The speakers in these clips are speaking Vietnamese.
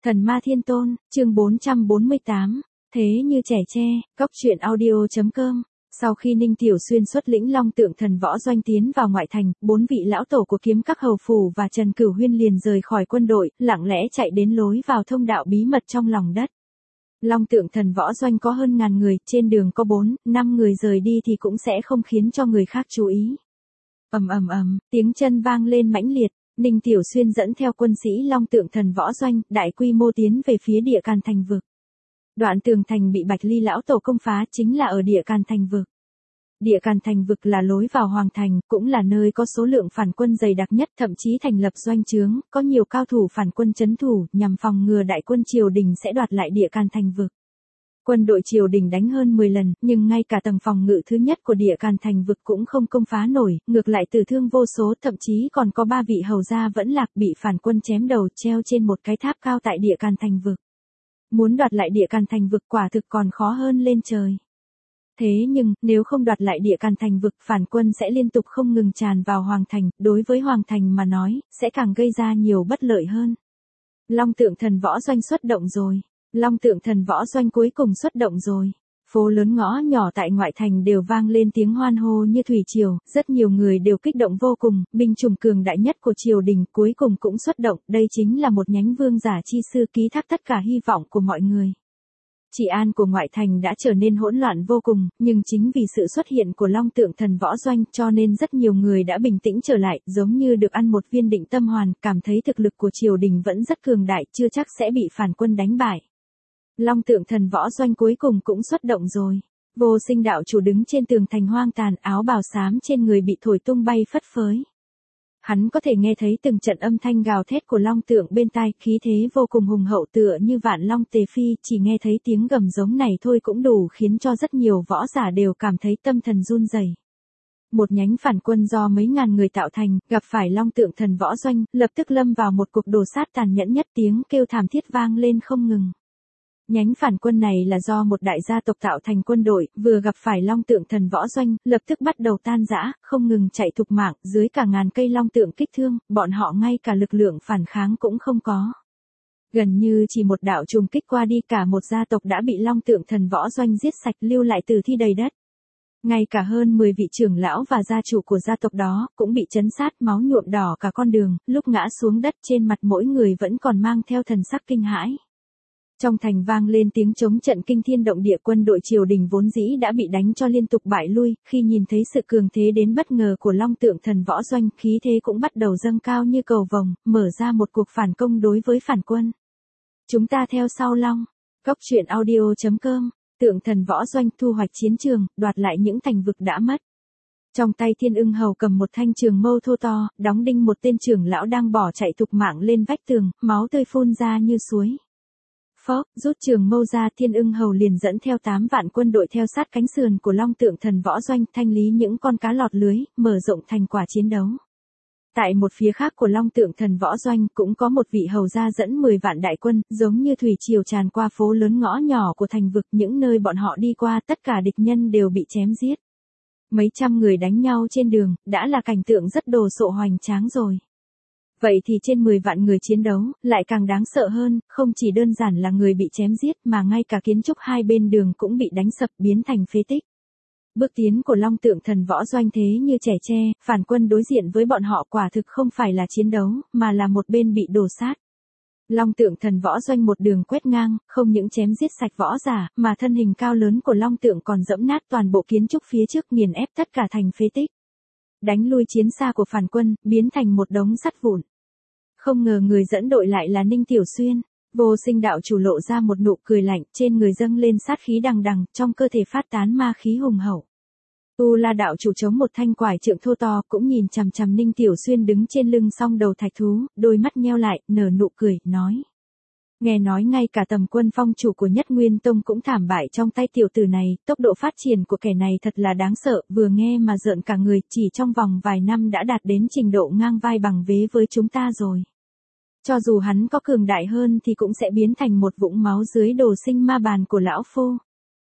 Thần ma thiên tôn, chương 448, thế như trẻ tre, cóc truyện audio.com. Sau khi Ninh Tiểu Xuyên xuất lĩnh Long Tượng Thần Võ Doanh tiến vào ngoại thành, 4 vị lão tổ của Kiếm Các Hầu Phủ và Trần Cửu Huyên liền rời khỏi quân đội, lặng lẽ chạy đến lối vào thông đạo bí mật trong lòng đất. Long Tượng Thần Võ Doanh có hơn ngàn người, trên đường có 4-5 người rời đi thì cũng sẽ không khiến cho người khác chú ý. Ầm ầm ầm, tiếng chân vang lên mãnh liệt. Ninh Tiểu Xuyên dẫn theo quân sĩ Long Tượng Thần Võ Doanh, đại quy mô tiến về phía Địa Càn Thành vực. Đoạn tường thành bị Bạch Ly lão tổ công phá chính là ở Địa Càn Thành vực. Địa Càn Thành vực là lối vào hoàng thành, cũng là nơi có số lượng phản quân dày đặc nhất, thậm chí thành lập doanh trướng, có nhiều cao thủ phản quân trấn thủ, nhằm phòng ngừa đại quân triều đình sẽ đoạt lại Địa Càn Thành vực. Quân đội triều đình đánh hơn 10 lần, nhưng ngay cả tầng phòng ngự thứ nhất của Địa Càn Thành vực cũng không công phá nổi, ngược lại tử thương vô số, thậm chí còn có 3 vị hầu gia vẫn lạc bị phản quân chém đầu treo trên một cái tháp cao tại Địa Càn Thành vực. Muốn đoạt lại Địa Càn Thành vực quả thực còn khó hơn lên trời. Thế nhưng, nếu không đoạt lại Địa Càn Thành vực, phản quân sẽ liên tục không ngừng tràn vào hoàng thành, đối với hoàng thành mà nói, sẽ càng gây ra nhiều bất lợi hơn. Long Tượng Thần Võ Doanh xuất động rồi. Long Tượng Thần Võ Doanh cuối cùng xuất động rồi. Phố lớn ngõ nhỏ tại ngoại thành đều vang lên tiếng hoan hô như thủy triều, rất nhiều người đều kích động vô cùng, binh chủng cường đại nhất của triều đình cuối cùng cũng xuất động, đây chính là một nhánh vương giả chi sư ký thác tất cả hy vọng của mọi người. Trị an của ngoại thành đã trở nên hỗn loạn vô cùng, nhưng chính vì sự xuất hiện của Long Tượng Thần Võ Doanh cho nên rất nhiều người đã bình tĩnh trở lại, giống như được ăn một viên định tâm hoàn, cảm thấy thực lực của triều đình vẫn rất cường đại, chưa chắc sẽ bị phản quân đánh bại. Long Tượng Thần Võ Doanh cuối cùng cũng xuất động rồi. Vô Sinh đạo chủ đứng trên tường thành hoang tàn, áo bào xám trên người bị thổi tung bay phất phới. Hắn có thể nghe thấy từng trận âm thanh gào thét của long tượng bên tai, khí thế vô cùng hùng hậu tựa như vạn long tề phi, chỉ nghe thấy tiếng gầm giống này thôi cũng đủ khiến cho rất nhiều võ giả đều cảm thấy tâm thần run rẩy. Một nhánh phản quân do mấy ngàn người tạo thành, gặp phải Long Tượng Thần Võ Doanh, lập tức lâm vào một cuộc đồ sát tàn nhẫn nhất, tiếng kêu thảm thiết vang lên không ngừng. Nhánh phản quân này là do một đại gia tộc tạo thành quân đội, vừa gặp phải Long Tượng Thần Võ Doanh, lập tức bắt đầu tan rã, không ngừng chạy thục mạng, dưới cả ngàn cây long tượng kích thương, bọn họ ngay cả lực lượng phản kháng cũng không có. Gần như chỉ một đạo trùng kích qua đi, cả một gia tộc đã bị Long Tượng Thần Võ Doanh giết sạch, lưu lại tử thi đầy đất. Ngay cả hơn 10 vị trưởng lão và gia chủ của gia tộc đó cũng bị chấn sát, máu nhuộm đỏ cả con đường, lúc ngã xuống đất trên mặt mỗi người vẫn còn mang theo thần sắc kinh hãi. Trong thành vang lên tiếng chống trận kinh thiên động địa, quân đội triều đình vốn dĩ đã bị đánh cho liên tục bại lui, khi nhìn thấy sự cường thế đến bất ngờ của Long Tượng Thần Võ Doanh, khí thế cũng bắt đầu dâng cao như cầu vồng, mở ra một cuộc phản công đối với phản quân. Chúng ta theo sau Long. Cóc truyện audio.com. Tượng Thần Võ Doanh thu hoạch chiến trường, đoạt lại những thành vực đã mất. Trong tay Thiên Ưng Hầu cầm một thanh trường mâu thô to, đóng đinh một tên trưởng lão đang bỏ chạy thục mạng lên vách tường, máu tươi phun ra như suối. Phốc, rút trường mâu ra, Thiên Ưng Hầu liền dẫn theo 8 vạn quân đội theo sát cánh sườn của Long Tượng Thần Võ Doanh, thanh lý những con cá lọt lưới, mở rộng thành quả chiến đấu. Tại một phía khác của Long Tượng Thần Võ Doanh cũng có một vị hầu gia dẫn 10 vạn đại quân, giống như thủy triều tràn qua phố lớn ngõ nhỏ của thành vực, những nơi bọn họ đi qua tất cả địch nhân đều bị chém giết. Mấy trăm người đánh nhau trên đường, đã là cảnh tượng rất đồ sộ hoành tráng rồi. Vậy thì trên 10 vạn người chiến đấu, lại càng đáng sợ hơn, không chỉ đơn giản là người bị chém giết mà ngay cả kiến trúc hai bên đường cũng bị đánh sập biến thành phế tích. Bước tiến của Long Tượng Thần Võ Doanh thế như trẻ tre, phản quân đối diện với bọn họ quả thực không phải là chiến đấu, mà là một bên bị đổ sát. Long Tượng Thần Võ Doanh một đường quét ngang, không những chém giết sạch võ giả, mà thân hình cao lớn của Long Tượng còn dẫm nát toàn bộ kiến trúc phía trước, nghiền ép tất cả thành phế tích. Đánh lui chiến xa của phản quân, biến thành một đống sắt vụn. Không ngờ người dẫn đội lại là Ninh Tiểu Xuyên. Vô Sinh đạo chủ lộ ra một nụ cười lạnh, trên người dâng lên sát khí đằng đằng, trong cơ thể phát tán ma khí hùng hậu. Tu La đạo chủ chống một thanh quải trượng thô to, cũng nhìn chằm chằm Ninh Tiểu Xuyên đứng trên lưng song đầu thạch thú, đôi mắt nheo lại, nở nụ cười, nói. Nghe nói ngay cả tầm quân phong chủ của Nhất Nguyên Tông cũng thảm bại trong tay tiểu tử này, tốc độ phát triển của kẻ này thật là đáng sợ, vừa nghe mà rợn cả người, chỉ trong vòng vài năm đã đạt đến trình độ ngang vai bằng vế với chúng ta rồi. Cho dù hắn có cường đại hơn thì cũng sẽ biến thành một vũng máu dưới đồ sinh ma bàn của lão phu.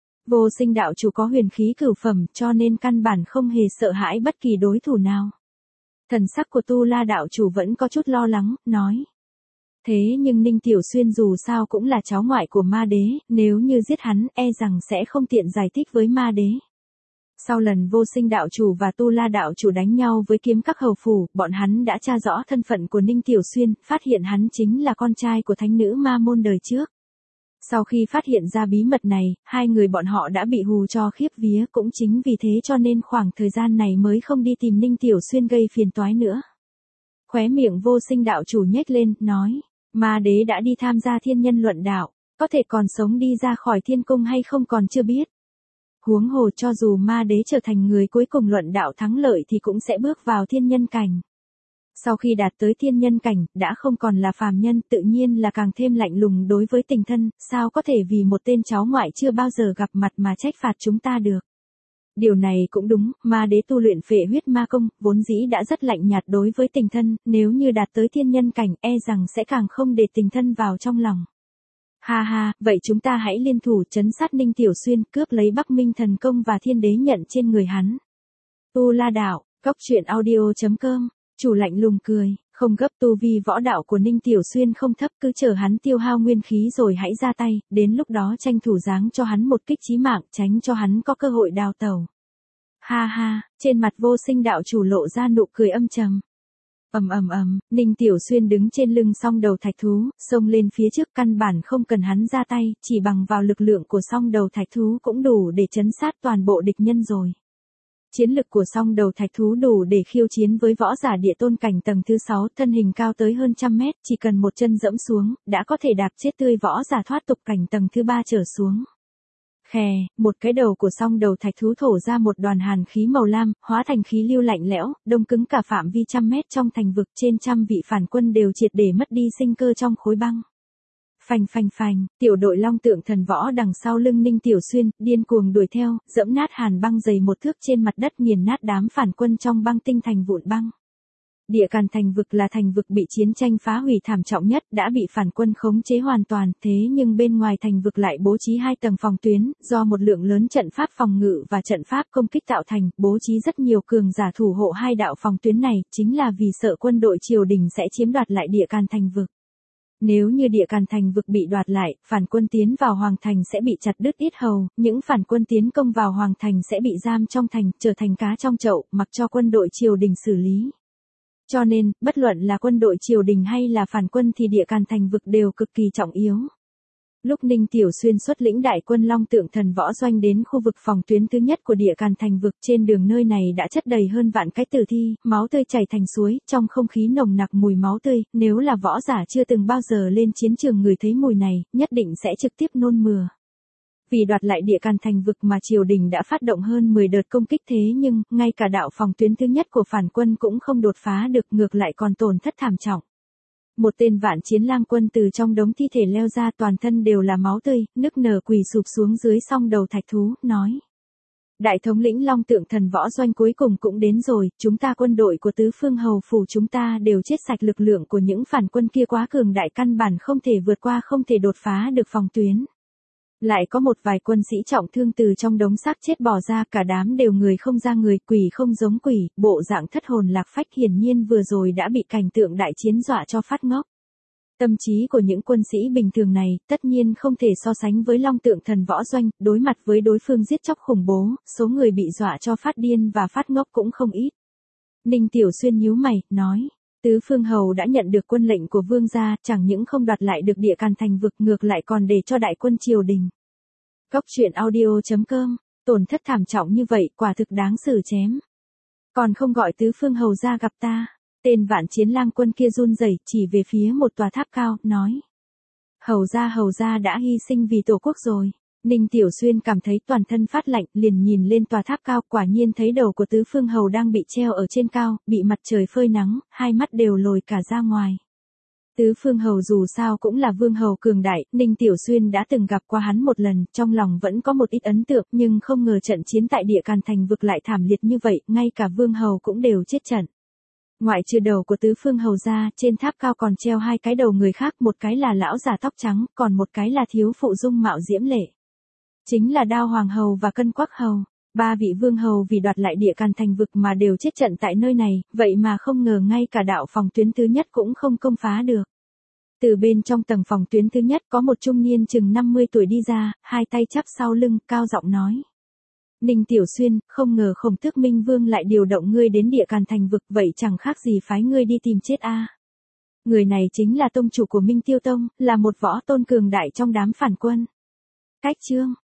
Vô Sinh đạo chủ có huyền khí cửu phẩm cho nên căn bản không hề sợ hãi bất kỳ đối thủ nào. Thần sắc của Tu La đạo chủ vẫn có chút lo lắng, nói. Thế nhưng Ninh Tiểu Xuyên dù sao cũng là cháu ngoại của ma đế, nếu như giết hắn e rằng sẽ không tiện giải thích với ma đế. Sau lần Vô Sinh đạo chủ và Tu La đạo chủ đánh nhau với kiếm các hầu phủ, bọn hắn đã tra rõ thân phận của Ninh Tiểu Xuyên, phát hiện hắn chính là con trai của thánh nữ ma môn đời trước. Sau khi phát hiện ra bí mật này, hai người bọn họ đã bị hù cho khiếp vía, cũng chính vì thế cho nên khoảng thời gian này mới không đi tìm Ninh Tiểu Xuyên gây phiền toái nữa. Khóe miệng Vô Sinh đạo chủ nhếch lên, nói, ma đế đã đi tham gia thiên nhân luận đạo, có thể còn sống đi ra khỏi thiên cung hay không còn chưa biết. Huống hồ cho dù ma đế trở thành người cuối cùng luận đạo thắng lợi thì cũng sẽ bước vào thiên nhân cảnh. Sau khi đạt tới thiên nhân cảnh, đã không còn là phàm nhân, tự nhiên là càng thêm lạnh lùng đối với tình thân, sao có thể vì một tên cháu ngoại chưa bao giờ gặp mặt mà trách phạt chúng ta được. Điều này cũng đúng, ma đế tu luyện phệ huyết ma công, vốn dĩ đã rất lạnh nhạt đối với tình thân, nếu như đạt tới thiên nhân cảnh e rằng sẽ càng không để tình thân vào trong lòng. Ha ha, vậy chúng ta hãy liên thủ trấn sát Ninh Tiểu Xuyên, cướp lấy Bắc Minh thần công và thiên đế nhận trên người hắn. Tu La đạo, cóc truyện audio.com, chủ lạnh lùng cười, không gấp, tu vi võ đạo của Ninh Tiểu Xuyên không thấp, cứ chờ hắn tiêu hao nguyên khí rồi hãy ra tay, đến lúc đó tranh thủ giáng cho hắn một kích chí mạng, tránh cho hắn có cơ hội đào tẩu. Ha ha, trên mặt Vô Sinh đạo chủ lộ ra nụ cười âm trầm. Ninh Tiểu Xuyên đứng trên lưng song đầu thạch thú, xông lên phía trước, căn bản không cần hắn ra tay, chỉ bằng vào lực lượng của song đầu thạch thú cũng đủ để trấn sát toàn bộ địch nhân rồi. Chiến lực của song đầu thạch thú đủ để khiêu chiến với võ giả địa tôn cảnh tầng thứ 6, thân hình cao tới hơn 100 mét, chỉ cần một chân dẫm xuống, đã có thể đạp chết tươi võ giả thoát tục cảnh tầng thứ 3 trở xuống. Khè, một cái đầu của song đầu thạch thú thổ ra một đoàn hàn khí màu lam, hóa thành khí lưu lạnh lẽo, đông cứng cả phạm vi 100 mét trong thành vực, trên trăm vị phản quân đều triệt để mất đi sinh cơ trong khối băng. Phanh, tiểu đội Long Tượng Thần Võ đằng sau lưng Ninh Tiểu Xuyên, điên cuồng đuổi theo, dẫm nát hàn băng dày một thước trên mặt đất, nghiền nát đám phản quân trong băng tinh thành vụn băng. Địa Càn thành vực là thành vực bị chiến tranh phá hủy thảm trọng nhất, đã bị phản quân khống chế hoàn toàn, thế nhưng bên ngoài thành vực lại bố trí 2 tầng phòng tuyến, do một lượng lớn trận pháp phòng ngự và trận pháp công kích tạo thành, bố trí rất nhiều cường giả thủ hộ 2 đạo phòng tuyến này, chính là vì sợ quân đội triều đình sẽ chiếm đoạt lại Địa Càn thành vực. Nếu như Địa Càn thành vực bị đoạt lại, phản quân tiến vào hoàng thành sẽ bị chặt đứt yết hầu, những phản quân tiến công vào hoàng thành sẽ bị giam trong thành, trở thành cá trong chậu, mặc cho quân đội triều đình xử lý. Cho nên, bất luận là quân đội triều đình hay là phản quân thì Địa Càn thành vực đều cực kỳ trọng yếu. Lúc Ninh Tiểu Xuyên xuất lĩnh đại quân Long Tượng Thần Võ doanh đến khu vực phòng tuyến thứ nhất của Địa Càn thành vực, trên đường nơi này đã chất đầy hơn vạn cái tử thi, máu tươi chảy thành suối, trong không khí nồng nặc mùi máu tươi, nếu là võ giả chưa từng bao giờ lên chiến trường người thấy mùi này, nhất định sẽ trực tiếp nôn mửa. Vì đoạt lại Địa Càn thành vực mà triều đình đã phát động hơn 10 đợt công kích, thế nhưng, ngay cả đạo phòng tuyến thứ nhất của phản quân cũng không đột phá được, ngược lại còn tổn thất thảm trọng. Một tên Vạn Chiến Lang quân từ trong đống thi thể leo ra, toàn thân đều là máu tươi, nức nở quỳ sụp xuống dưới song đầu thạch thú, nói. Đại thống lĩnh Long Tượng Thần Võ doanh cuối cùng cũng đến rồi, chúng ta quân đội của tứ phương hầu phủ chúng ta đều chết sạch, lực lượng của những phản quân kia quá cường đại, căn bản không thể vượt qua, không thể đột phá được phòng tuyến. Lại có một vài quân sĩ trọng thương từ trong đống xác chết bò ra, cả đám đều người không ra người, quỷ không giống quỷ, bộ dạng thất hồn lạc phách, hiển nhiên vừa rồi đã bị cảnh tượng đại chiến dọa cho phát ngốc. Tâm trí của những quân sĩ bình thường này, tất nhiên không thể so sánh với Long Tượng Thần Võ doanh, đối mặt với đối phương giết chóc khủng bố, số người bị dọa cho phát điên và phát ngốc cũng không ít. Ninh Tiểu Xuyên nhíu mày, nói. Tứ phương hầu đã nhận được quân lệnh của vương gia, chẳng những không đoạt lại được Địa Càn thành vực, ngược lại còn để cho đại quân triều đình. Cóc truyện audio.com, tổn thất thảm trọng như vậy, quả thực đáng xử chém. Còn không gọi tứ phương hầu ra gặp ta. Tên Vạn Chiến Lang quân kia run rẩy chỉ về phía một tòa tháp cao, nói. Hầu ra đã hy sinh vì tổ quốc rồi. Ninh Tiểu Xuyên cảm thấy toàn thân phát lạnh, liền nhìn lên tòa tháp cao, quả nhiên thấy đầu của tứ phương hầu đang bị treo ở trên cao, bị mặt trời phơi nắng, hai mắt đều lồi cả ra ngoài. Tứ phương hầu dù sao cũng là vương hầu cường đại, Ninh Tiểu Xuyên đã từng gặp qua hắn một lần, trong lòng vẫn có một ít ấn tượng, nhưng không ngờ trận chiến tại Địa Càn thành vực lại thảm liệt như vậy, ngay cả vương hầu cũng đều chết trận. Ngoại trừ đầu của tứ phương hầu ra, trên tháp cao còn treo 2 cái đầu người khác, một cái là lão già tóc trắng, còn một cái là thiếu phụ dung mạo diễm lệ. Chính là Đao Hoàng hầu và Cân Quắc hầu. 3 vị vương hầu vì đoạt lại Địa Càn thành vực mà đều chết trận tại nơi này, vậy mà không ngờ ngay cả đạo phòng tuyến thứ nhất cũng không công phá được. Từ bên trong tầng phòng tuyến thứ nhất có một trung niên chừng 50 tuổi đi ra, hai tay chắp sau lưng, cao giọng nói. Ninh Tiểu Xuyên, không ngờ Khổng Tước Minh Vương lại điều động ngươi đến địa Càn Thành vực, vậy chẳng khác gì phái ngươi đi tìm chết a. Người này chính là tông chủ của Minh Tiêu Tông, là một võ tôn cường đại trong đám phản quân. Cách chương